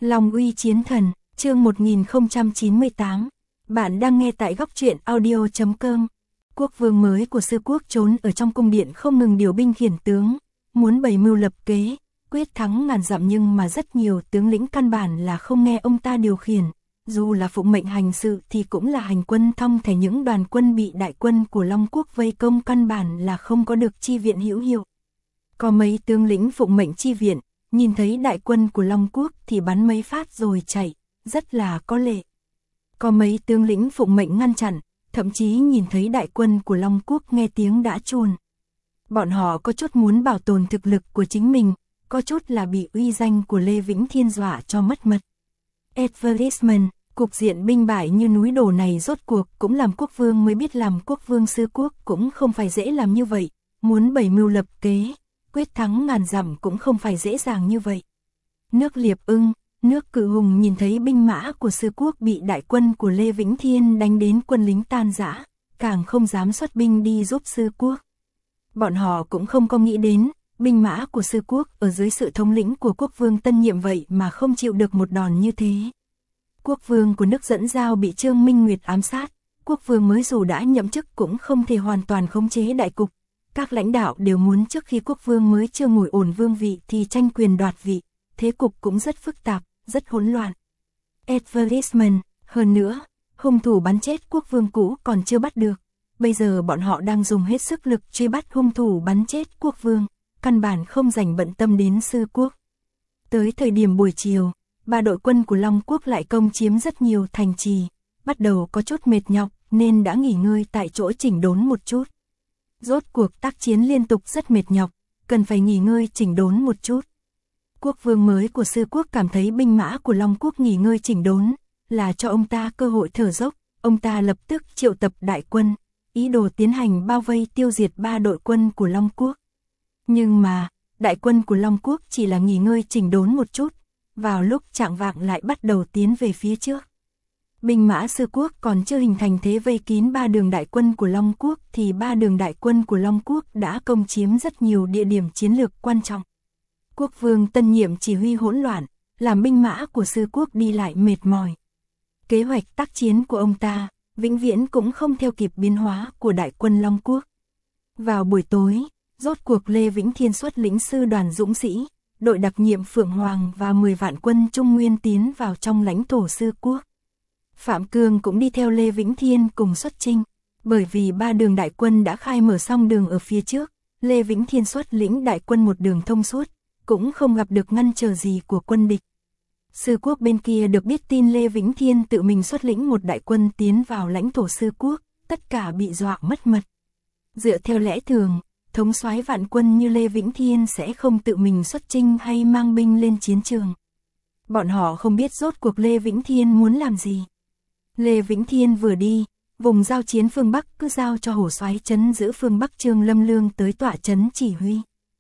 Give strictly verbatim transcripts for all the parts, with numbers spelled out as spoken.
Long uy chiến thần, chương một nghìn không trăm chín mươi tám. Bạn đang nghe tại góc truyện audio chấm com. Quốc vương mới của sư quốc trốn ở trong cung điện không ngừng điều binh khiển tướng, muốn bày mưu lập kế, quyết thắng ngàn dặm, nhưng mà rất nhiều tướng lĩnh căn bản là không nghe ông ta điều khiển. Dù là phụng mệnh hành sự thì cũng là hành quân thong thả, những đoàn quân bị đại quân của Long quốc vây công căn bản là không có được chi viện hữu hiệu. Có mấy tướng lĩnh phụng mệnh chi viện, nhìn thấy đại quân của Long quốc thì bắn mấy phát rồi chạy, rất là có lệ. Có mấy tướng lĩnh phụng mệnh ngăn chặn, thậm chí nhìn thấy đại quân của Long quốc nghe tiếng đã chuồn. Bọn họ có chút muốn bảo tồn thực lực của chính mình, có chút là bị uy danh của Lê Vĩnh Thiên dọa cho mất mật. Advertisement, cục diện binh bại như núi đổ này rốt cuộc cũng làm quốc vương mới biết làm quốc vương sư quốc cũng không phải dễ làm như vậy, muốn bày mưu lập kế, quyết thắng ngàn dặm cũng không phải dễ dàng như vậy. Nước Liệp Ưng, nước Cự Hùng nhìn thấy binh mã của sư quốc bị đại quân của Lê Vĩnh Thiên đánh đến quân lính tan rã, càng không dám xuất binh đi giúp sư quốc. Bọn họ cũng không có nghĩ đến, binh mã của sư quốc ở dưới sự thống lĩnh của quốc vương tân nhiệm vậy mà không chịu được một đòn như thế. Quốc vương của nước Dẫn Giao bị Trương Minh Nguyệt ám sát, quốc vương mới dù đã nhậm chức cũng không thể hoàn toàn khống chế đại cục. Các lãnh đạo đều muốn trước khi quốc vương mới chưa ngồi ổn vương vị thì tranh quyền đoạt vị, thế cục cũng rất phức tạp, rất hỗn loạn. Advertisement, hơn nữa, hung thủ bắn chết quốc vương cũ còn chưa bắt được, bây giờ bọn họ đang dùng hết sức lực truy bắt hung thủ bắn chết quốc vương, căn bản không dành bận tâm đến sư quốc. Tới thời điểm buổi chiều, ba đội quân của Long quốc lại công chiếm rất nhiều thành trì, bắt đầu có chút mệt nhọc nên đã nghỉ ngơi tại chỗ chỉnh đốn một chút. Rốt cuộc tác chiến liên tục rất mệt nhọc, cần phải nghỉ ngơi chỉnh đốn một chút. Quốc vương mới của sư quốc cảm thấy binh mã của Long quốc nghỉ ngơi chỉnh đốn, là cho ông ta cơ hội thở dốc, ông ta lập tức triệu tập đại quân, ý đồ tiến hành bao vây tiêu diệt ba đội quân của Long quốc. Nhưng mà, đại quân của Long quốc chỉ là nghỉ ngơi chỉnh đốn một chút, vào lúc chạng vạng lại bắt đầu tiến về phía trước. Binh mã sư quốc còn chưa hình thành thế vây kín ba đường đại quân của Long quốc thì ba đường đại quân của Long quốc đã công chiếm rất nhiều địa điểm chiến lược quan trọng. Quốc vương tân nhiệm chỉ huy hỗn loạn, làm binh mã của sư quốc đi lại mệt mỏi. Kế hoạch tác chiến của ông ta, vĩnh viễn cũng không theo kịp biến hóa của đại quân Long quốc. Vào buổi tối, rốt cuộc Lê Vĩnh Thiên xuất lĩnh sư đoàn dũng sĩ, đội đặc nhiệm Phượng Hoàng và mười vạn quân Trung Nguyên tiến vào trong lãnh thổ sư quốc. Phạm Cương cũng đi theo Lê Vĩnh Thiên cùng xuất chinh, bởi vì ba đường đại quân đã khai mở xong đường ở phía trước, Lê Vĩnh Thiên xuất lĩnh đại quân một đường thông suốt, cũng không gặp được ngăn trở gì của quân địch. Sư quốc bên kia được biết tin Lê Vĩnh Thiên tự mình xuất lĩnh một đại quân tiến vào lãnh thổ sư quốc, tất cả bị dọa mất mật. Dựa theo lẽ thường, thống soái vạn quân như Lê Vĩnh Thiên sẽ không tự mình xuất chinh hay mang binh lên chiến trường. Bọn họ không biết rốt cuộc Lê Vĩnh Thiên muốn làm gì. Lê Vĩnh Thiên vừa đi, vùng giao chiến phương Bắc cứ giao cho hổ soái trấn giữ phương Bắc Trương Lâm Lương tới tọa trấn chỉ huy.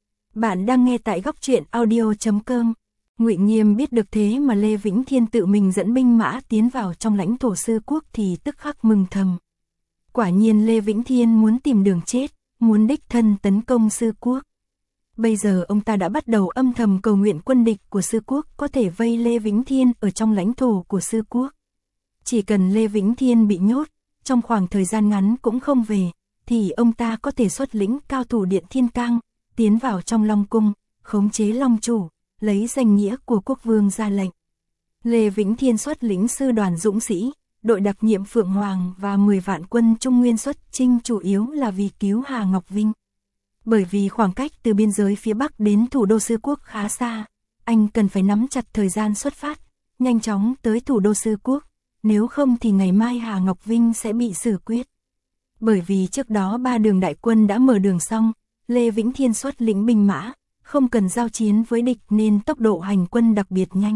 Bạn đang nghe tại góc truyện audio chấm com. Ngụy Nghiêm biết được thế mà Lê Vĩnh Thiên tự mình dẫn binh mã tiến vào trong lãnh thổ sư quốc thì tức khắc mừng thầm. Quả nhiên Lê Vĩnh Thiên muốn tìm đường chết, muốn đích thân tấn công sư quốc. Bây giờ ông ta đã bắt đầu âm thầm cầu nguyện quân địch của sư quốc có thể vây Lê Vĩnh Thiên ở trong lãnh thổ của sư quốc. Chỉ cần Lê Vĩnh Thiên bị nhốt, trong khoảng thời gian ngắn cũng không về, thì ông ta có thể xuất lĩnh cao thủ Điện Thiên Cang, tiến vào trong Long cung, khống chế Long chủ, lấy danh nghĩa của quốc vương ra lệnh. Lê Vĩnh Thiên xuất lĩnh sư đoàn dũng sĩ, đội đặc nhiệm Phượng Hoàng và mười vạn quân Trung Nguyên xuất chinh chủ yếu là vì cứu Hà Ngọc Vinh. Bởi vì khoảng cách từ biên giới phía Bắc đến thủ đô sư quốc khá xa, anh cần phải nắm chặt thời gian xuất phát, nhanh chóng tới thủ đô sư quốc, nếu không thì ngày mai Hà Ngọc Vinh sẽ bị xử quyết. Bởi vì trước đó ba đường đại quân đã mở đường xong, Lê Vĩnh Thiên xuất lĩnh binh mã, không cần giao chiến với địch nên tốc độ hành quân đặc biệt nhanh.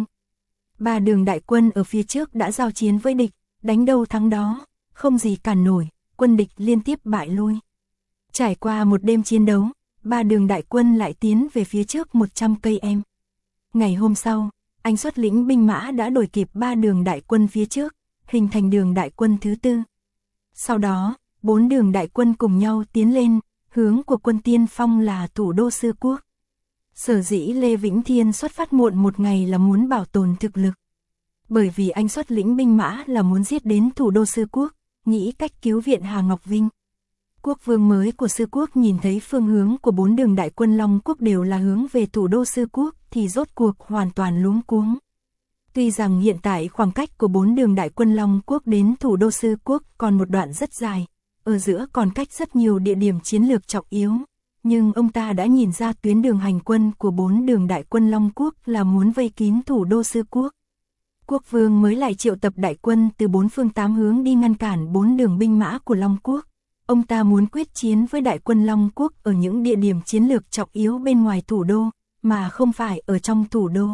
Ba đường đại quân ở phía trước đã giao chiến với địch, đánh đâu thắng đó, không gì cản nổi, quân địch liên tiếp bại lui. Trải qua một đêm chiến đấu, ba đường đại quân lại tiến về phía trước một trăm cây em. Ngày hôm sau, anh xuất lĩnh binh mã đã đuổi kịp ba đường đại quân phía trước, hình thành đường đại quân thứ tư. Sau đó, bốn đường đại quân cùng nhau tiến lên, hướng của quân tiên phong là thủ đô sư quốc. Sở dĩ Lê Vĩnh Thiên xuất phát muộn một ngày là muốn bảo tồn thực lực. Bởi vì anh xuất lĩnh binh mã là muốn giết đến thủ đô Sư Quốc, nghĩ cách cứu viện Hà Ngọc Vinh. Quốc vương mới của Sư Quốc nhìn thấy phương hướng của bốn đường đại quân Long Quốc đều là hướng về thủ đô Sư Quốc thì rốt cuộc hoàn toàn luống cuống. Tuy rằng hiện tại khoảng cách của bốn đường đại quân Long Quốc đến thủ đô Sư Quốc còn một đoạn rất dài, ở giữa còn cách rất nhiều địa điểm chiến lược trọng yếu, nhưng ông ta đã nhìn ra tuyến đường hành quân của bốn đường đại quân Long Quốc là muốn vây kín thủ đô Sư Quốc. Quốc vương mới lại triệu tập đại quân từ bốn phương tám hướng đi ngăn cản bốn đường binh mã của Long Quốc. Ông ta muốn quyết chiến với đại quân Long Quốc ở những địa điểm chiến lược trọng yếu bên ngoài thủ đô, mà không phải ở trong thủ đô.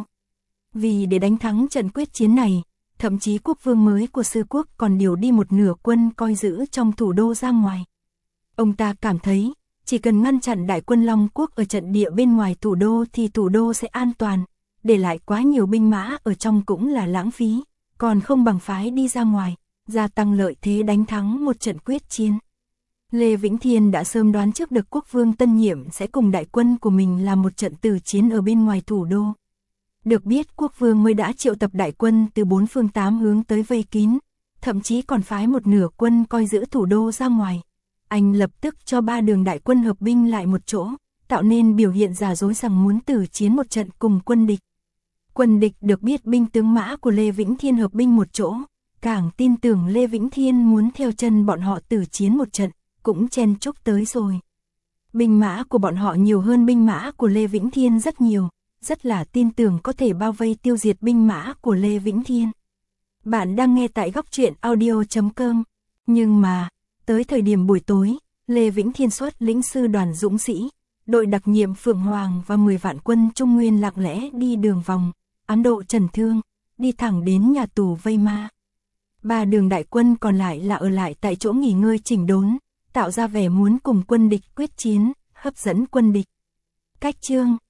Vì để đánh thắng trận quyết chiến này, thậm chí quốc vương mới của Sư Quốc còn điều đi một nửa quân coi giữ trong thủ đô ra ngoài. Ông ta cảm thấy, chỉ cần ngăn chặn đại quân Long Quốc ở trận địa bên ngoài thủ đô thì thủ đô sẽ an toàn, để lại quá nhiều binh mã ở trong cũng là lãng phí, còn không bằng phái đi ra ngoài, gia tăng lợi thế đánh thắng một trận quyết chiến. Lê Vĩnh Thiên đã sớm đoán trước được quốc vương tân nhiệm sẽ cùng đại quân của mình làm một trận tử chiến ở bên ngoài thủ đô. Được biết quốc vương mới đã triệu tập đại quân từ bốn phương tám hướng tới vây kín, thậm chí còn phái một nửa quân coi giữ thủ đô ra ngoài. Anh lập tức cho ba đường đại quân hợp binh lại một chỗ, tạo nên biểu hiện giả dối rằng muốn tử chiến một trận cùng quân địch. Quân địch được biết binh tướng mã của Lê Vĩnh Thiên hợp binh một chỗ, càng tin tưởng Lê Vĩnh Thiên muốn theo chân bọn họ tử chiến một trận, cũng chen chúc tới rồi. Binh mã của bọn họ nhiều hơn binh mã của Lê Vĩnh Thiên rất nhiều, rất là tin tưởng có thể bao vây tiêu diệt binh mã của Lê Vĩnh Thiên. Bạn đang nghe tại góc truyện audio chấm com. Nhưng mà, tới thời điểm buổi tối, Lê Vĩnh Thiên xuất lĩnh sư đoàn dũng sĩ, đội đặc nhiệm Phượng Hoàng và mười vạn quân Trung Nguyên lặng lẽ đi đường vòng, ám độ Trần Thương, đi thẳng đến nhà tù vây ma. Ba đường đại quân còn lại là ở lại tại chỗ nghỉ ngơi chỉnh đốn, tạo ra vẻ muốn cùng quân địch quyết chiến, hấp dẫn quân địch. Cách chương